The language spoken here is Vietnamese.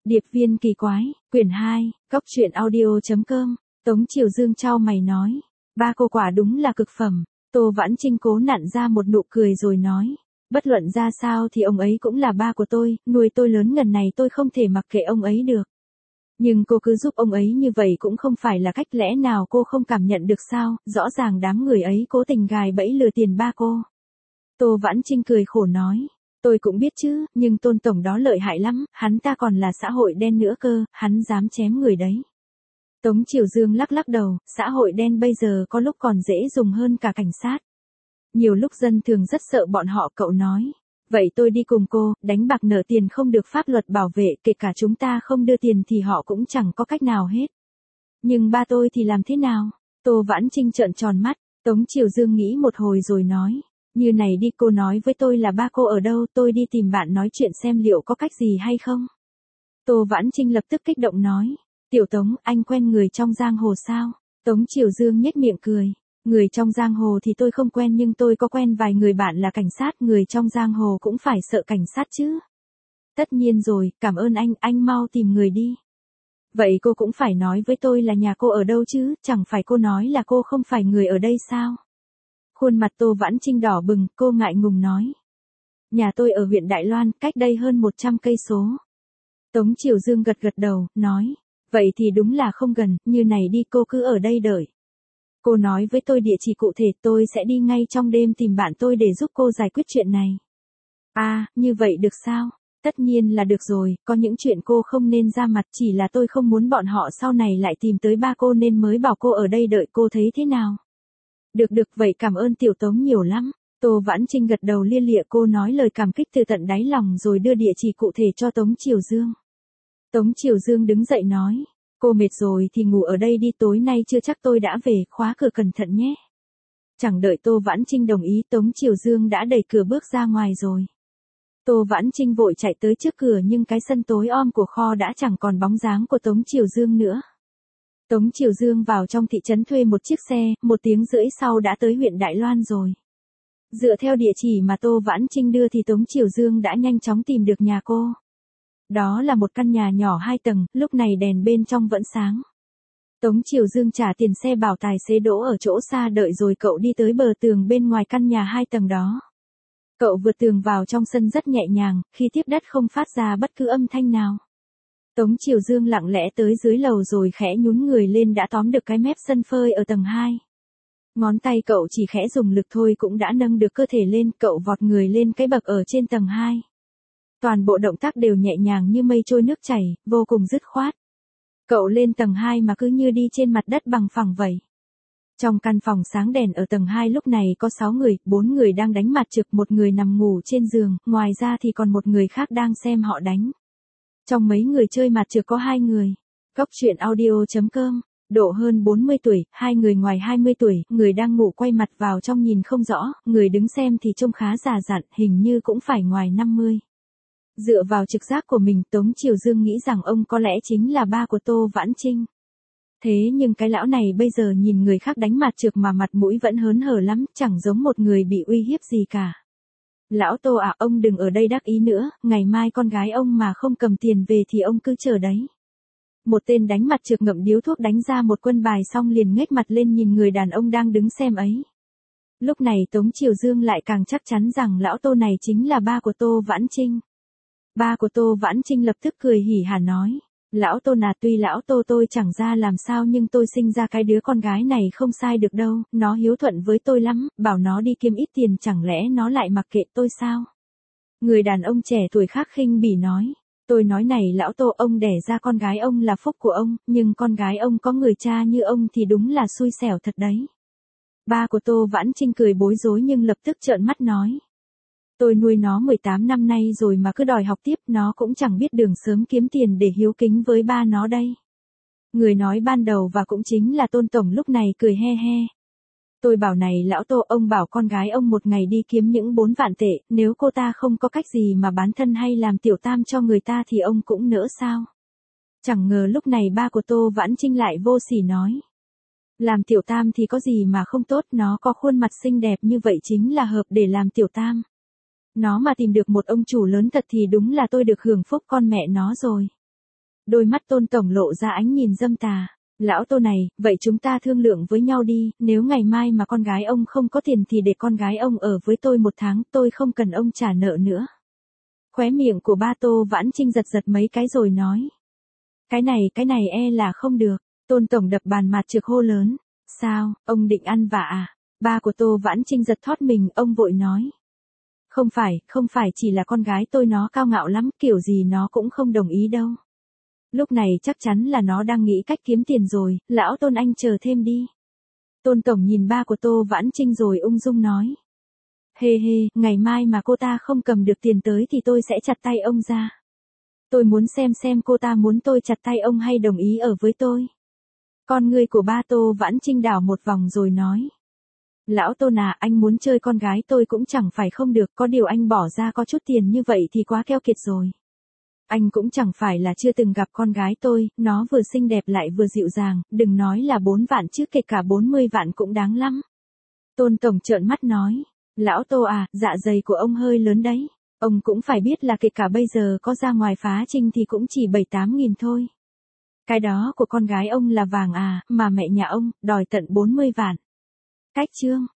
Điệp viên kỳ quái, quyển 2, cóc truyện audio.com, Tống Triều Dương chau mày nói. Ba cô quả đúng là cực phẩm. Tô Vãn Trinh cố nặn ra một nụ cười rồi nói. Bất luận ra sao thì ông ấy cũng là ba của tôi, nuôi tôi lớn ngần này tôi không thể mặc kệ ông ấy được. Nhưng cô cứ giúp ông ấy như vậy cũng không phải là cách, lẽ nào cô không cảm nhận được sao, rõ ràng đám người ấy cố tình gài bẫy lừa tiền ba cô. Tô Vãn Trinh cười khổ nói. Tôi cũng biết chứ, nhưng Tôn tổng đó lợi hại lắm, hắn ta còn là xã hội đen nữa cơ, hắn dám chém người đấy. Tống Triều Dương lắc lắc đầu, xã hội đen bây giờ có lúc còn dễ dùng hơn cả cảnh sát. Nhiều lúc dân thường rất sợ bọn họ. Cậu nói. Vậy tôi đi cùng cô, đánh bạc nợ tiền không được pháp luật bảo vệ, kể cả chúng ta không đưa tiền thì họ cũng chẳng có cách nào hết. Nhưng ba tôi thì làm thế nào? Tô Vãn Trinh trợn tròn mắt. Tống Triều Dương nghĩ một hồi rồi nói. Như này đi, cô nói với tôi là ba cô ở đâu, tôi đi tìm bạn nói chuyện xem liệu có cách gì hay không. Tô Vãn Trinh lập tức kích động nói. Tiểu Tống, anh quen người trong giang hồ sao? Tống Triều Dương nhếch miệng cười. Người trong giang hồ thì tôi không quen, nhưng tôi có quen vài người bạn là cảnh sát, người trong giang hồ cũng phải sợ cảnh sát chứ. Tất nhiên rồi, cảm ơn anh mau tìm người đi. Vậy cô cũng phải nói với tôi là nhà cô ở đâu chứ, chẳng phải cô nói là cô không phải người ở đây sao? Khuôn mặt Tô Vãn Trinh đỏ bừng, cô ngại ngùng nói. Nhà tôi ở huyện Đại Loan, cách đây hơn 100 cây số. Tống Triều Dương gật gật đầu, nói. Vậy thì đúng là không gần, như này đi, cô cứ ở đây đợi. Cô nói với tôi địa chỉ cụ thể, tôi sẽ đi ngay trong đêm tìm bạn tôi để giúp cô giải quyết chuyện này. À, như vậy được sao? Tất nhiên là được rồi, có những chuyện cô không nên ra mặt, chỉ là tôi không muốn bọn họ sau này lại tìm tới ba cô nên mới bảo cô ở đây đợi, cô thấy thế nào? Được, vậy cảm ơn Tiểu Tống nhiều lắm. Tô Vãn Trinh gật đầu lia lịa, cô nói lời cảm kích từ tận đáy lòng rồi đưa địa chỉ cụ thể cho Tống Triều Dương. Tống Triều Dương đứng dậy nói. Cô mệt rồi thì ngủ ở đây đi, tối nay chưa chắc tôi đã về, khóa cửa cẩn thận nhé. Chẳng đợi Tô Vãn Trinh đồng ý, Tống Triều Dương đã đẩy cửa bước ra ngoài rồi. Tô Vãn Trinh vội chạy tới trước cửa nhưng cái sân tối om của kho đã chẳng còn bóng dáng của Tống Triều Dương nữa. Tống Triều Dương vào trong thị trấn thuê một chiếc xe, 1 tiếng rưỡi sau đã tới huyện Đại Loan rồi. Dựa theo địa chỉ mà Tô Vãn Trinh đưa thì Tống Triều Dương đã nhanh chóng tìm được nhà cô. Đó là một căn nhà nhỏ 2 tầng, lúc này đèn bên trong vẫn sáng. Tống Triều Dương trả tiền xe bảo tài xế đỗ ở chỗ xa đợi rồi cậu đi tới bờ tường bên ngoài căn nhà 2 tầng đó. Cậu vượt tường vào trong sân rất nhẹ nhàng, khi tiếp đất không phát ra bất cứ âm thanh nào. Tống Triều Dương lặng lẽ tới dưới lầu rồi khẽ nhún người lên đã tóm được cái mép sân phơi ở tầng 2. Ngón tay cậu chỉ khẽ dùng lực thôi cũng đã nâng được cơ thể lên, cậu vọt người lên cái bậc ở trên tầng 2. Toàn bộ động tác đều nhẹ nhàng như mây trôi nước chảy, vô cùng dứt khoát. Cậu lên tầng 2 mà cứ như đi trên mặt đất bằng phẳng vậy. Trong căn phòng sáng đèn ở tầng 2 lúc này có 6 người, 4 người đang đánh mặt trực, 1 người nằm ngủ trên giường, ngoài ra thì còn 1 người khác đang xem họ đánh. Trong mấy người chơi mặt trực có 2 người. cóc truyện audio.com, độ hơn 40 tuổi, 2 người ngoài 20 tuổi, người đang ngủ quay mặt vào trong nhìn không rõ, người đứng xem thì trông khá già dặn, hình như cũng phải ngoài 50. Dựa vào trực giác của mình, Tống Triều Dương nghĩ rằng ông có lẽ chính là ba của Tô Vãn Trinh. Thế nhưng cái lão này bây giờ nhìn người khác đánh mặt trược mà mặt mũi vẫn hớn hở lắm, chẳng giống một người bị uy hiếp gì cả. Lão Tô à, ông đừng ở đây đắc ý nữa, ngày mai con gái ông mà không cầm tiền về thì ông cứ chờ đấy. Một tên đánh mặt trược ngậm điếu thuốc đánh ra một quân bài xong liền nghếch mặt lên nhìn người đàn ông đang đứng xem ấy. Lúc này Tống Triều Dương lại càng chắc chắn rằng lão Tô này chính là ba của Tô Vãn Trinh. Ba của Tô Vãn Trinh lập tức cười hỉ hả nói. Lão Tô à, tuy lão Tô tôi chẳng ra làm sao nhưng tôi sinh ra cái đứa con gái này không sai được đâu, nó hiếu thuận với tôi lắm, bảo nó đi kiếm ít tiền chẳng lẽ nó lại mặc kệ tôi sao? Người đàn ông trẻ tuổi khác khinh bỉ nói. Tôi nói này lão Tô, ông đẻ ra con gái ông là phúc của ông, nhưng con gái ông có người cha như ông thì đúng là xui xẻo thật đấy. Ba của Tô Vãn Trinh cười bối rối nhưng lập tức trợn mắt nói. Tôi nuôi nó 18 năm nay rồi mà cứ đòi học tiếp, nó cũng chẳng biết đường sớm kiếm tiền để hiếu kính với ba nó đây. Người nói ban đầu và cũng chính là Tôn tổng lúc này cười he he. Tôi bảo này lão Tô, ông bảo con gái ông một ngày đi kiếm những 4 vạn tệ, nếu cô ta không có cách gì mà bán thân hay làm tiểu tam cho người ta thì ông cũng nỡ sao? Chẳng ngờ lúc này ba của Tô Vãn Trinh lại vô sỉ nói. Làm tiểu tam thì có gì mà không tốt, nó có khuôn mặt xinh đẹp như vậy chính là hợp để làm tiểu tam. Nó mà tìm được một ông chủ lớn thật thì đúng là tôi được hưởng phúc con mẹ nó rồi. Đôi mắt Tôn tổng lộ ra ánh nhìn dâm tà. Lão Tô này, vậy chúng ta thương lượng với nhau đi, nếu ngày mai mà con gái ông không có tiền thì để con gái ông ở với tôi 1 tháng, tôi không cần ông trả nợ nữa. Khóe miệng của ba Tô Vãn Trinh giật giật mấy cái rồi nói. Cái này e là không được. Tôn tổng đập bàn mặt trực hô lớn. Sao, ông định ăn vạ à? Ba của Tô Vãn Trinh giật thót mình, ông vội nói. Không phải chỉ là con gái tôi nó cao ngạo lắm, kiểu gì nó cũng không đồng ý đâu. Lúc này chắc chắn là nó đang nghĩ cách kiếm tiền rồi, lão Tôn anh chờ thêm đi. Tôn tổng nhìn ba của Tô Vãn Trinh rồi ung dung nói. Hê, ngày mai mà cô ta không cầm được tiền tới thì tôi sẽ chặt tay ông ra. Tôi muốn xem cô ta muốn tôi chặt tay ông hay đồng ý ở với tôi. Con ngươi của ba Tô Vãn Trinh đảo một vòng rồi nói. Lão Tôn à, anh muốn chơi con gái tôi cũng chẳng phải không được, có điều anh bỏ ra có chút tiền như vậy thì quá keo kiệt rồi. Anh cũng chẳng phải là chưa từng gặp con gái tôi, nó vừa xinh đẹp lại vừa dịu dàng, đừng nói là 4 vạn chứ kể cả 40 vạn cũng đáng lắm. Tôn tổng trợn mắt nói. Lão Tô à, dạ dày của ông hơi lớn đấy. Ông cũng phải biết là kể cả bây giờ có ra ngoài phá trinh thì cũng chỉ 7-8 nghìn thôi. Cái đó của con gái ông là vàng à, mà mẹ nhà ông, đòi tận 40 vạn. Cách chương.